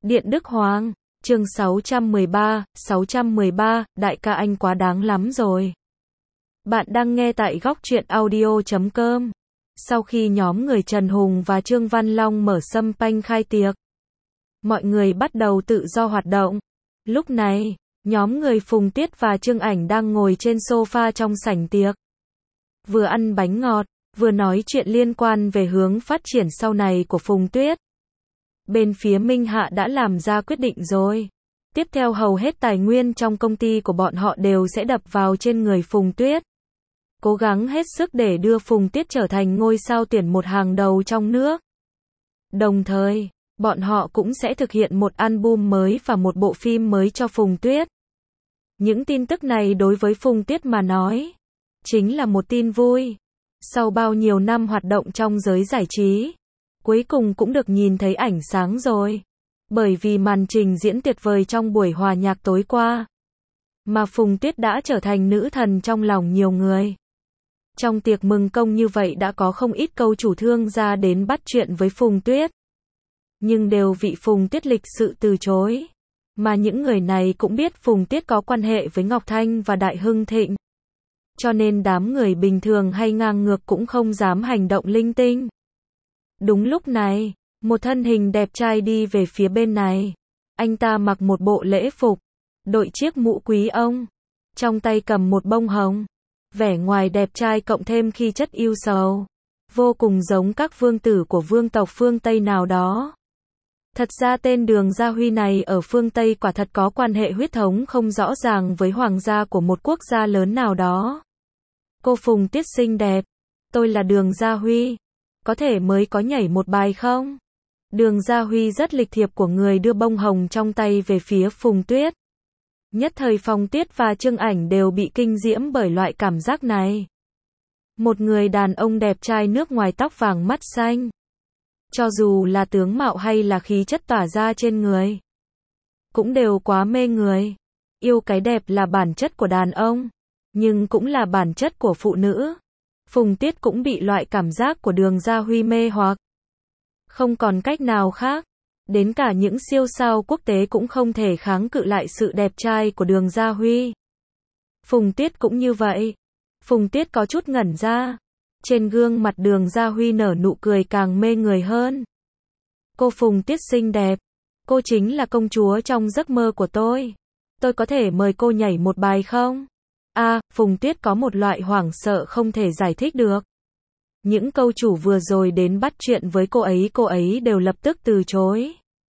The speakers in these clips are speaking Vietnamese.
Điện Đức Hoàng, chương 613, đại ca anh quá đáng lắm rồi. Bạn đang nghe tại góc truyện audio.com. Sau khi nhóm người Trần Hùng và Trương Văn Long mở sâm panh khai tiệc, mọi người bắt đầu tự do hoạt động. Lúc này, nhóm người Phùng Tiết và Trương Ảnh đang ngồi trên sofa trong sảnh tiệc. Vừa ăn bánh ngọt, vừa nói chuyện liên quan về hướng phát triển sau này của Phùng Tuyết. Bên phía Minh Hạ đã làm ra quyết định rồi. Tiếp theo hầu hết tài nguyên trong công ty của bọn họ đều sẽ đập vào trên người Phùng Tuyết. Cố gắng hết sức để đưa Phùng Tuyết trở thành ngôi sao tuyển một hàng đầu trong nước. Đồng thời, bọn họ cũng sẽ thực hiện một album mới và một bộ phim mới cho Phùng Tuyết. Những tin tức này đối với Phùng Tuyết mà nói, chính là một tin vui. Sau bao nhiêu năm hoạt động trong giới giải trí, cuối cùng cũng được nhìn thấy ánh sáng rồi. Bởi vì màn trình diễn tuyệt vời trong buổi hòa nhạc tối qua, mà Phùng Tuyết đã trở thành nữ thần trong lòng nhiều người. Trong tiệc mừng công như vậy đã có không ít câu chủ thương ra đến bắt chuyện với Phùng Tuyết. Nhưng đều bị Phùng Tuyết lịch sự từ chối. Mà những người này cũng biết Phùng Tuyết có quan hệ với Ngọc Thanh và Đại Hưng Thịnh. Cho nên đám người bình thường hay ngang ngược cũng không dám hành động linh tinh. Đúng lúc này, một thân hình đẹp trai đi về phía bên này. Anh ta mặc một bộ lễ phục, đội chiếc mũ quý ông, trong tay cầm một bông hồng. Vẻ ngoài đẹp trai cộng thêm khí chất yêu sầu, vô cùng giống các vương tử của vương tộc phương Tây nào đó. Thật ra tên Đường Gia Huy này ở phương Tây quả thật có quan hệ huyết thống không rõ ràng với hoàng gia của một quốc gia lớn nào đó. Cô Phùng Tuyết xinh đẹp, tôi là Đường Gia Huy, có thể mới có nhảy một bài không? Đường Gia Huy rất lịch thiệp của người đưa bông hồng trong tay về phía Phùng Tuyết. Nhất thời Phùng Tuyết và Trương Ảnh đều bị kinh diễm bởi loại cảm giác này. Một người đàn ông đẹp trai nước ngoài tóc vàng mắt xanh. Cho dù là tướng mạo hay là khí chất tỏa ra trên người, cũng đều quá mê người. Yêu cái đẹp là bản chất của đàn ông, nhưng cũng là bản chất của phụ nữ. Phùng Tuyết cũng bị loại cảm giác của Đường Gia Huy mê hoặc. Không còn cách nào khác. Đến cả những siêu sao quốc tế cũng không thể kháng cự lại sự đẹp trai của Đường Gia Huy. Phùng Tuyết cũng như vậy. Phùng Tuyết có chút ngẩn ra. Trên gương mặt Đường Gia Huy nở nụ cười càng mê người hơn. Cô Phùng Tuyết xinh đẹp. Cô chính là công chúa trong giấc mơ của tôi. Tôi có thể mời cô nhảy một bài không? Phùng Tuyết có một loại hoảng sợ không thể giải thích được. Những câu chủ vừa rồi đến bắt chuyện với cô ấy đều lập tức từ chối.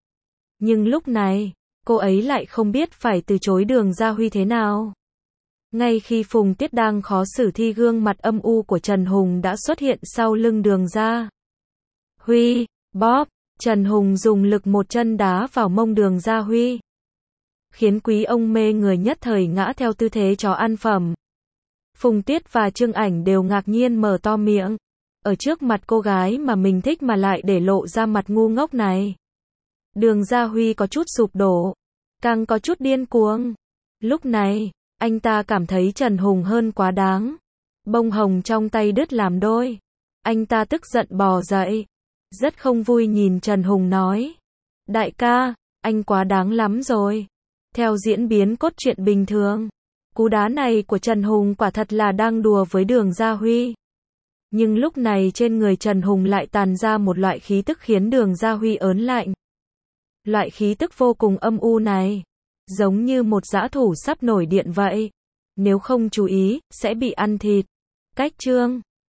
Nhưng lúc này, cô ấy lại không biết phải từ chối Đường Gia Huy thế nào. Ngay khi Phùng Tuyết đang khó xử thì gương mặt âm u của Trần Hùng đã xuất hiện sau lưng Đường Gia Huy. Bóp, Trần Hùng dùng lực một chân đá vào mông Đường Gia Huy, khiến quý ông mê người nhất thời ngã theo tư thế chó ăn phẩm. Phùng Tuyết và Trương Ảnh đều ngạc nhiên mở to miệng. Ở trước mặt cô gái mà mình thích mà lại để lộ ra mặt ngu ngốc này. Đường Gia Huy có chút sụp đổ, càng có chút điên cuồng. Lúc này, anh ta cảm thấy Trần Hùng hơn quá đáng. Bông hồng trong tay đứt làm đôi. Anh ta tức giận bò dậy, rất không vui nhìn Trần Hùng nói: đại ca, anh quá đáng lắm rồi. Theo diễn biến cốt truyện bình thường, cú đá này của Trần Hùng quả thật là đang đùa với Đường Gia Huy. Nhưng lúc này trên người Trần Hùng lại tàn ra một loại khí tức khiến Đường Gia Huy ớn lạnh. Loại khí tức vô cùng âm u này, giống như một dã thủ sắp nổi điện vậy. Nếu không chú ý, sẽ bị ăn thịt. Cách chương